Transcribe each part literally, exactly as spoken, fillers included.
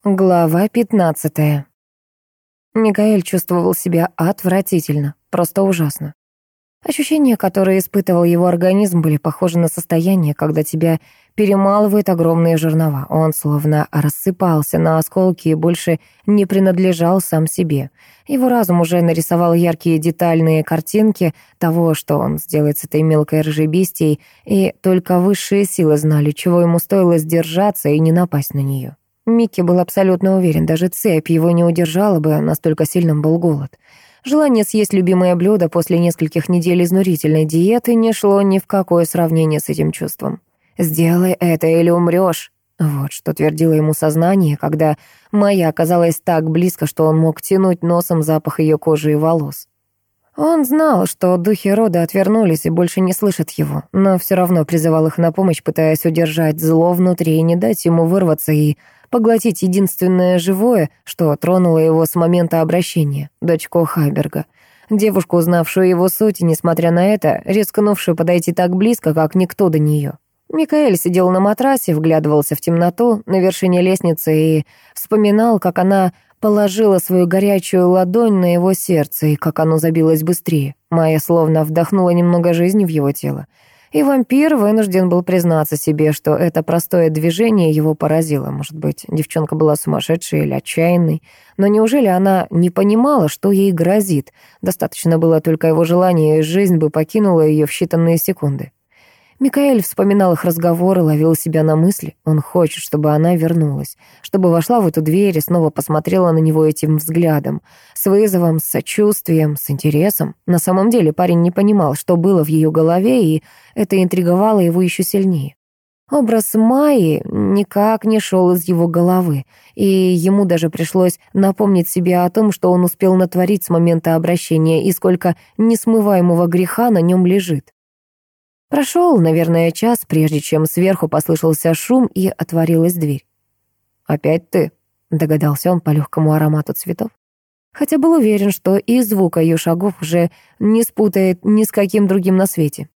Глава пятнадцатая. Микаэль чувствовал себя отвратительно, просто ужасно. Ощущения, которые испытывал его организм, были похожи на состояние, когда тебя перемалывают огромные жернова. Он словно рассыпался на осколки и больше не принадлежал сам себе. Его разум уже нарисовал яркие детальные картинки того, что он сделает с этой мелкой рыжей бестией, и только высшие силы знали, чего ему стоило сдержаться и не напасть на нее. Микки был абсолютно уверен, даже цепь его не удержала бы, настолько сильным был голод. Желание съесть любимое блюдо после нескольких недель изнурительной диеты не шло ни в какое сравнение с этим чувством. «Сделай это или умрёшь». Вот что твердило ему сознание, когда Майя оказалась так близко, что он мог тянуть носом запах ее кожи и волос. Он знал, что духи рода отвернулись и больше не слышат его, но все равно призывал их на помощь, пытаясь удержать зло внутри и не дать ему вырваться и поглотить единственное живое, что тронуло его с момента обращения, дочку Хайберга. Девушку, узнавшую его суть, и, несмотря на это, рискнувшую подойти так близко, как никто до нее. Микаэль сидел на матрасе, вглядывался в темноту на вершине лестницы и вспоминал, как она положила свою горячую ладонь на его сердце и как оно забилось быстрее. Майя словно вдохнула немного жизни в его тело. И вампир вынужден был признаться себе, что это простое движение его поразило. Может быть, девчонка была сумасшедшей или отчаянной. Но неужели она не понимала, что ей грозит? Достаточно было только его желания, и жизнь бы покинула ее в считанные секунды. Микаэль вспоминал их разговоры, ловил себя на мысли. Он хочет, чтобы она вернулась, чтобы вошла в эту дверь и снова посмотрела на него этим взглядом, с вызовом, с сочувствием, с интересом. На самом деле парень не понимал, что было в ее голове, и это интриговало его еще сильнее. Образ Майи никак не шел из его головы, и ему даже пришлось напомнить себе о том, что он успел натворить с момента обращения и сколько несмываемого греха на нем лежит. Прошел, наверное, час, прежде чем сверху послышался шум и отворилась дверь. «Опять ты?» — догадался он по легкому аромату цветов. Хотя был уверен, что и звука ее шагов уже не спутает ни с каким другим на свете.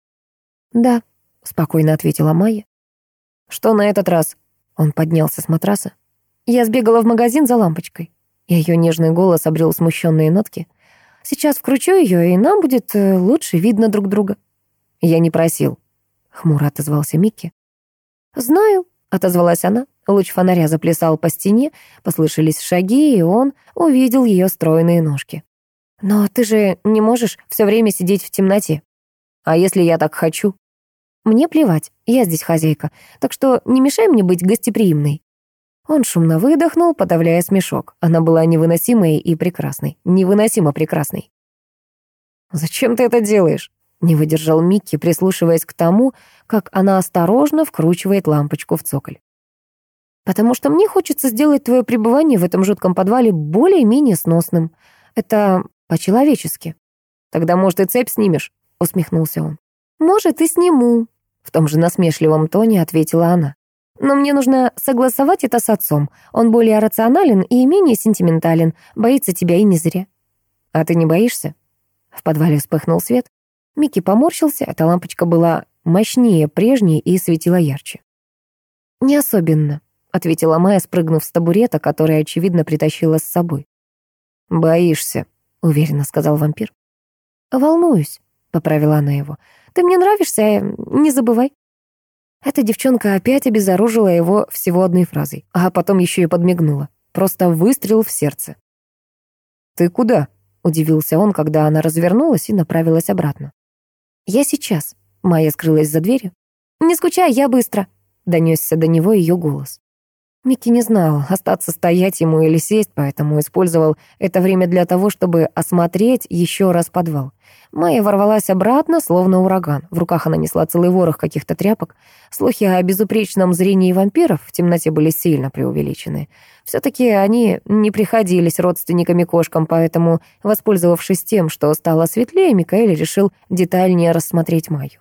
«Да», — спокойно ответила Майя. «Что на этот раз?» Он поднялся с матраса. «Я сбегала в магазин за лампочкой». Ее нежный голос обрел смущенные нотки. «Сейчас вкручу ее, и нам будет лучше видно друг друга». «Я не просил», — хмуро отозвался Микки. «Знаю», — отозвалась она. Луч фонаря заплясал по стене, послышались шаги, и он увидел ее стройные ножки. «Но ты же не можешь все время сидеть в темноте. А если я так хочу?» «Мне плевать, я здесь хозяйка, так что не мешай мне быть гостеприимной». Он шумно выдохнул, подавляя смешок. Она была невыносимой и прекрасной, невыносимо прекрасной. «Зачем ты это делаешь?» Не выдержал Микки, прислушиваясь к тому, как она осторожно вкручивает лампочку в цоколь. «Потому что мне хочется сделать твое пребывание в этом жутком подвале более-менее сносным. Это по-человечески». «Тогда, может, и цепь снимешь?» — усмехнулся он. «Может, и сниму», — в том же насмешливом тоне ответила она. «Но мне нужно согласовать это с отцом. Он более рационален и менее сентиментален, боится тебя и не зря». «А ты не боишься?» В подвале вспыхнул свет. Микки поморщился, эта лампочка была мощнее прежней и светила ярче. «Не особенно», — ответила Майя, спрыгнув с табурета, который, очевидно, притащила с собой. «Боишься», — уверенно сказал вампир. «Волнуюсь», — поправила она его. «Ты мне нравишься, не забывай». Эта девчонка опять обезоружила его всего одной фразой, а потом еще и подмигнула. Просто выстрел в сердце. «Ты куда?» — удивился он, когда она развернулась и направилась обратно. «Я сейчас», — Майя скрылась за дверью. «Не скучай, я быстро», — донесся до него ее голос. Микки не знал, остаться стоять ему или сесть, поэтому использовал это время для того, чтобы осмотреть еще раз подвал. Майя ворвалась обратно, словно ураган. В руках она несла целый ворох каких-то тряпок. Слухи о безупречном зрении вампиров в темноте были сильно преувеличены. Все-таки они не приходились родственниками кошкам, поэтому, воспользовавшись тем, что стало светлее, Микаэль решил детальнее рассмотреть Майю.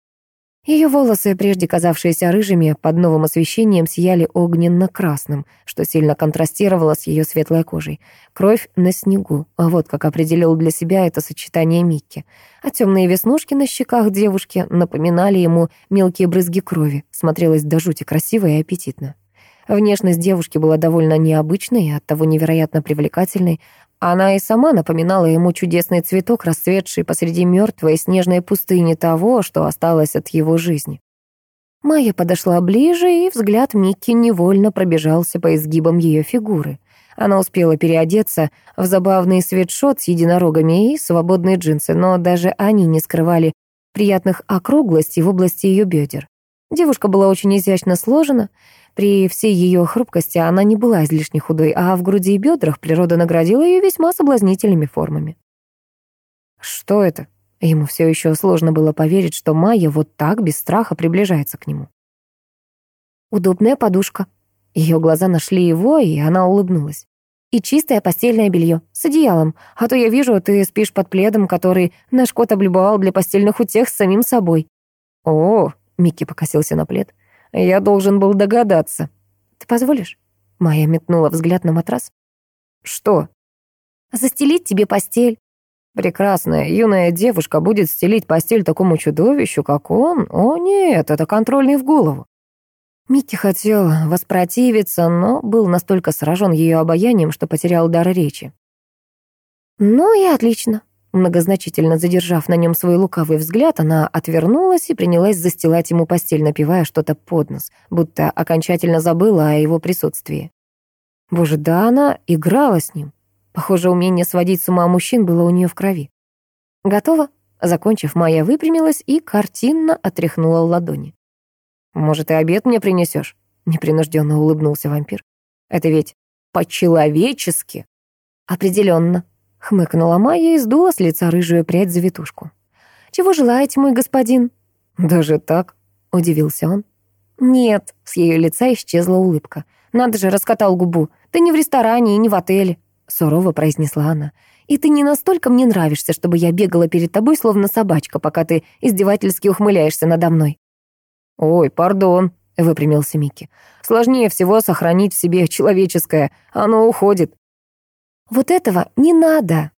Ее волосы, прежде казавшиеся рыжими, под новым освещением сияли огненно-красным, что сильно контрастировало с ее светлой кожей. Кровь на снегу, а вот как определил для себя это сочетание Микки. А темные веснушки на щеках девушки напоминали ему мелкие брызги крови. Смотрелось до жути красиво и аппетитно. Внешность девушки была довольно необычной и оттого невероятно привлекательной. Она и сама напоминала ему чудесный цветок, расцветший посреди мертвой снежной пустыни того, что осталось от его жизни. Майя подошла ближе, и взгляд Микки невольно пробежался по изгибам ее фигуры. Она успела переодеться в забавный свитшот с единорогами и свободные джинсы, но даже они не скрывали приятных округлостей в области ее бедер. Девушка была очень изящно сложена. При всей ее хрупкости она не была излишне худой, а в груди и бедрах природа наградила ее весьма соблазнительными формами. Что это? Ему все еще сложно было поверить, что Майя вот так, без страха, приближается к нему. Удобная подушка. Ее глаза нашли его, и она улыбнулась. И чистое постельное белье с одеялом, а то я вижу, ты спишь под пледом, который наш кот облюбовал для постельных утех с самим собой. О, Микки покосился на плед. Я должен был догадаться. Ты позволишь? Майя метнула взгляд на матрас. Что? Застелить тебе постель. Прекрасная юная девушка будет стелить постель такому чудовищу, как он? О нет, это контрольный в голову. Микки хотел воспротивиться, но был настолько сражен ее обаянием, что потерял дар речи. «Ну и отлично». Многозначительно задержав на нем свой лукавый взгляд, она отвернулась и принялась застилать ему постель, напевая что-то под нос, будто окончательно забыла о его присутствии. Боже, да она играла с ним. Похоже, умение сводить с ума мужчин было у нее в крови. «Готово?» Закончив, Майя выпрямилась и картинно отряхнула ладони. «Может, и обед мне принесешь?» — непринужденно улыбнулся вампир. «Это ведь по-человечески». «Определенно», — хмыкнула Майя и сдула с лица рыжую прядь завитушку. «Чего желаете, мой господин?» «Даже так?» — удивился он. «Нет», — с ее лица исчезла улыбка. «Надо же, раскатал губу. Ты не в ресторане и не в отеле», — сурово произнесла она. «И ты не настолько мне нравишься, чтобы я бегала перед тобой, словно собачка, пока ты издевательски ухмыляешься надо мной». «Ой, пардон», — выпрямился Микки. «Сложнее всего сохранить в себе человеческое. Оно уходит». «Вот этого не надо!»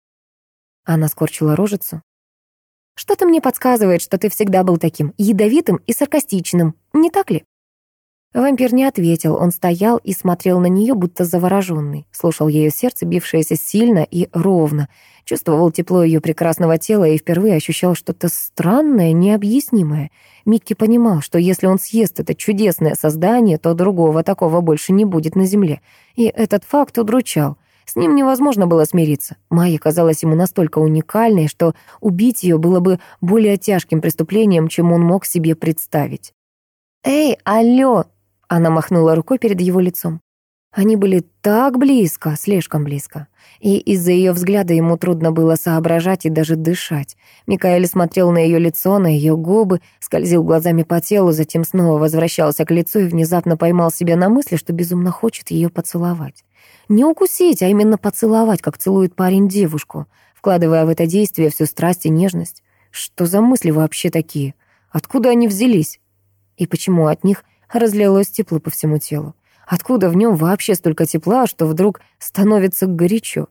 Она скорчила рожицу. «Что-то мне подсказывает, что ты всегда был таким ядовитым и саркастичным, не так ли?» Вампир не ответил, он стоял и смотрел на нее, будто завороженный, слушал ее сердце, бившееся сильно и ровно, чувствовал тепло ее прекрасного тела и впервые ощущал что-то странное, необъяснимое. Микки понимал, что если он съест это чудесное создание, то другого такого больше не будет на земле. И этот факт удручал. С ним невозможно было смириться. Майя казалась ему настолько уникальной, что убить ее было бы более тяжким преступлением, чем он мог себе представить. «Эй, алло!» — она махнула рукой перед его лицом. Они были так близко, слишком близко. И из-за ее взгляда ему трудно было соображать и даже дышать. Микаэль смотрел на ее лицо, на ее губы, скользил глазами по телу, затем снова возвращался к лицу и внезапно поймал себя на мысли, что безумно хочет ее поцеловать. Не укусить, а именно поцеловать, как целует парень девушку, вкладывая в это действие всю страсть и нежность. Что за мысли вообще такие? Откуда они взялись? И почему от них разлилось тепло по всему телу? Откуда в нем вообще столько тепла, что вдруг становится горячо?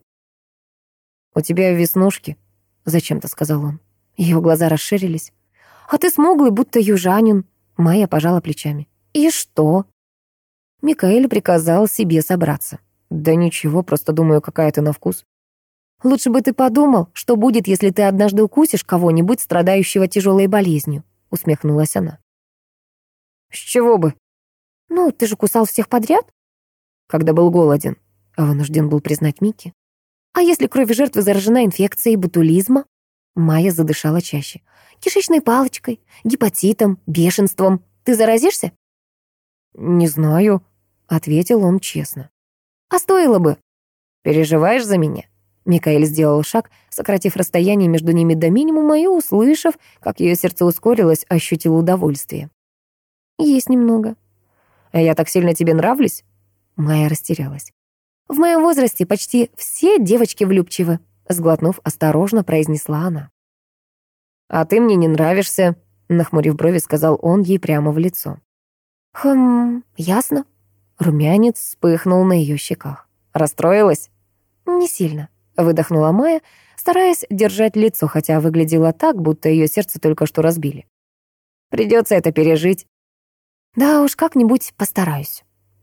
«У тебя веснушки», — зачем-то сказал он. Ее глаза расширились. «А ты смуглый, будто южанин». Майя пожала плечами. «И что?» Микаэль приказал себе собраться. «Да ничего, просто думаю, какая ты на вкус». «Лучше бы ты подумал, что будет, если ты однажды укусишь кого-нибудь, страдающего тяжелой болезнью», — усмехнулась она. «С чего бы?» «Ну, ты же кусал всех подряд?» «Когда был голоден», — вынужден был признать Микки. «А если кровь жертвы заражена инфекцией ботулизма?» Майя задышала чаще. «Кишечной палочкой, гепатитом, бешенством. Ты заразишься?» «Не знаю», — ответил он честно. «А стоило бы». «Переживаешь за меня?» Микаэль сделал шаг, сократив расстояние между ними до минимума и, услышав, как ее сердце ускорилось, ощутил удовольствие. «Есть немного». «Я так сильно тебе нравлюсь?» Майя растерялась. «В моем возрасте почти все девочки влюбчивы», сглотнув, осторожно произнесла она. «А ты мне не нравишься», нахмурив брови, сказал он ей прямо в лицо. «Хм, ясно». Румянец вспыхнул на ее щеках. «Расстроилась?» «Не сильно», выдохнула Майя, стараясь держать лицо, хотя выглядело так, будто ее сердце только что разбили. «Придется это пережить». «Да уж, как-нибудь постараюсь».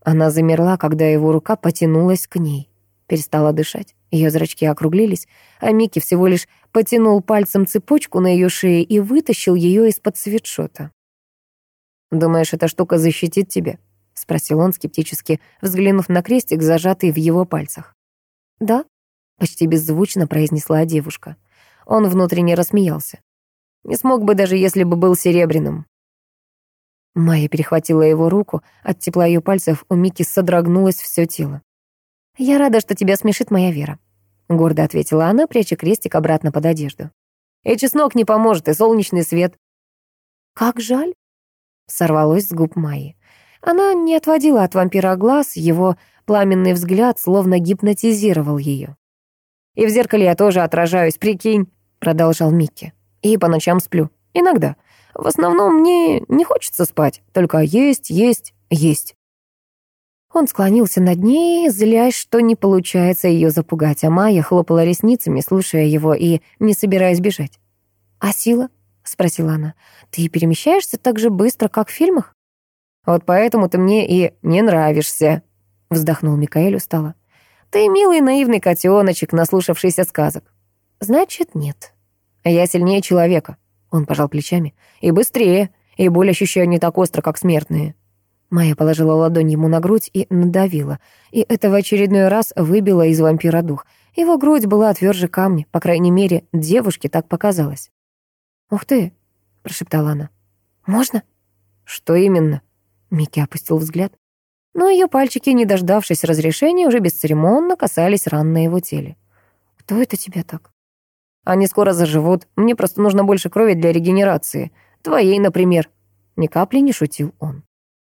Она замерла, когда его рука потянулась к ней. Перестала дышать, ее зрачки округлились, а Микки всего лишь потянул пальцем цепочку на ее шее и вытащил ее из-под свитшота. «Думаешь, эта штука защитит тебя?» — спросил он, скептически взглянув на крестик, зажатый в его пальцах. «Да», — почти беззвучно произнесла девушка. Он внутренне рассмеялся. «Не смог бы, даже если бы был серебряным». Майя перехватила его руку, от тепла ее пальцев у Микки содрогнулось все тело. «Я рада, что тебя смешит моя вера», — гордо ответила она, пряча крестик обратно под одежду. «И чеснок не поможет, и солнечный свет». «Как жаль», — сорвалось с губ Майи. Она не отводила от вампира глаз, его пламенный взгляд словно гипнотизировал ее. «И в зеркале я тоже отражаюсь, прикинь», — продолжал Микки. «И по ночам сплю. Иногда. В основном мне не хочется спать, только есть, есть, есть». Он склонился над ней, злясь, что не получается ее запугать, а Майя хлопала ресницами, слушая его и не собираясь бежать. «А сила?» — спросила она. «Ты перемещаешься так же быстро, как в фильмах?» «Вот поэтому ты мне и не нравишься», — вздохнул Микаэль устало. «Ты милый наивный котеночек, наслушавшийся сказок». «Значит, нет». «Я сильнее человека», — он пожал плечами. «И быстрее, и боль ощущаю не так остро, как смертные». Майя положила ладонь ему на грудь и надавила, и это в очередной раз выбило из вампира дух. Его грудь была тверже камня, по крайней мере, девушке так показалось. «Ух ты!» — прошептала она. «Можно?» «Что именно?» Микки опустил взгляд. Но ее пальчики, не дождавшись разрешения, уже бесцеремонно касались ран на его теле. «Кто это тебя так?» «Они скоро заживут. Мне просто нужно больше крови для регенерации. Твоей, например». Ни капли не шутил он.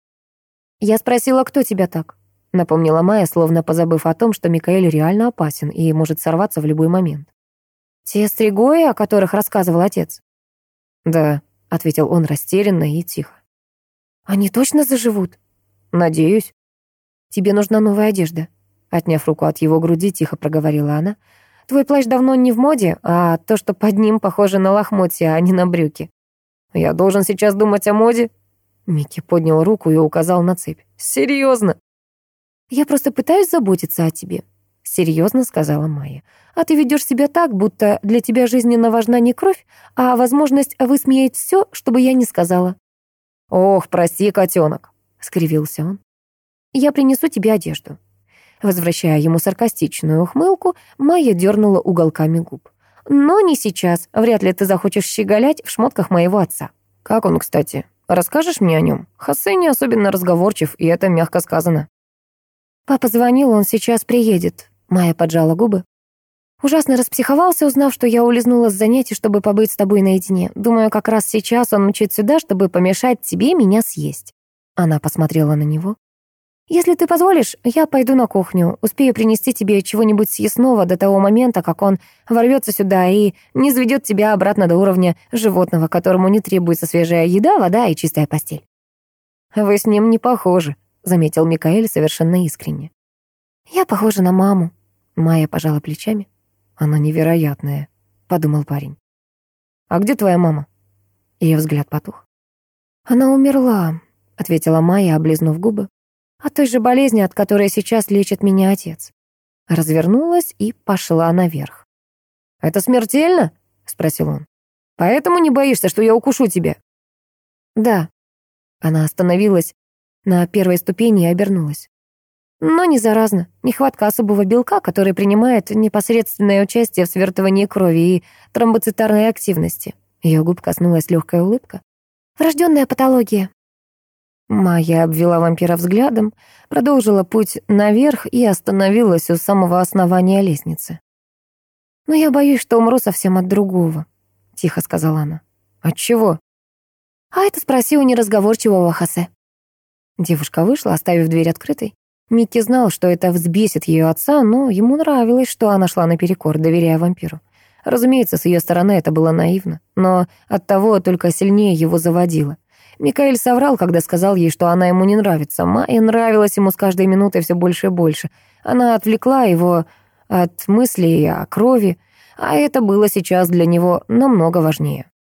«Я спросила, кто тебя так?» — напомнила Майя, словно позабыв о том, что Микаэль реально опасен и может сорваться в любой момент. «Те стригои, о которых рассказывал отец?» «Да», — ответил он растерянно и тихо. «Они точно заживут?» «Надеюсь». «Тебе нужна новая одежда», — отняв руку от его груди, тихо проговорила она. «Твой плащ давно не в моде, а то, что под ним, похоже на лохмотья, а не на брюки». «Я должен сейчас думать о моде?» Микки поднял руку и указал на цепь. «Серьезно?» «Я просто пытаюсь заботиться о тебе», — серьезно сказала Майя. «А ты ведешь себя так, будто для тебя жизненно важна не кровь, а возможность высмеять все, что бы я ни сказала». «Ох, прости, котенок», — скривился он. «Я принесу тебе одежду». Возвращая ему саркастичную ухмылку, Майя дернула уголками губ. «Но не сейчас. Вряд ли ты захочешь щеголять в шмотках моего отца». «Как он, кстати? Расскажешь мне о нем? Хосе не особенно разговорчив, и это мягко сказано». «Папа звонил, он сейчас приедет». Майя поджала губы. «Ужасно распсиховался, узнав, что я улизнула с занятий, чтобы побыть с тобой наедине. Думаю, как раз сейчас он мчит сюда, чтобы помешать тебе меня съесть». Она посмотрела на него. «Если ты позволишь, я пойду на кухню, успею принести тебе чего-нибудь съестного до того момента, как он ворвется сюда и не заведет тебя обратно до уровня животного, которому не требуется свежая еда, вода и чистая постель». «Вы с ним не похожи», — заметил Микаэль совершенно искренне. «Я похожа на маму», — Майя пожала плечами. «Она невероятная», — подумал парень. «А где твоя мама?» Ее взгляд потух. «Она умерла», — ответила Майя, облизнув губы. «От той же болезни, от которой сейчас лечит меня отец». Развернулась и пошла наверх. «Это смертельно?» — спросил он. «Поэтому не боишься, что я укушу тебя?» «Да». Она остановилась на первой ступени и обернулась. «Но не заразно. Нехватка особого белка, который принимает непосредственное участие в свертывании крови и тромбоцитарной активности». Ее губ коснулась легкая улыбка. «Врожденная патология». Майя обвела вампира взглядом, продолжила путь наверх и остановилась у самого основания лестницы. «Но я боюсь, что умру совсем от другого», — тихо сказала она. «От чего?» «А это спроси у неразговорчивого Хосе». Девушка вышла, оставив дверь открытой. Микки знал, что это взбесит ее отца, но ему нравилось, что она шла наперекор, доверяя вампиру. Разумеется, с ее стороны это было наивно, но оттого только сильнее его заводило. Микаэль соврал, когда сказал ей, что она ему не нравится. Майя нравилась ему с каждой минутой все больше и больше. Она отвлекла его от мыслей о крови, а это было сейчас для него намного важнее.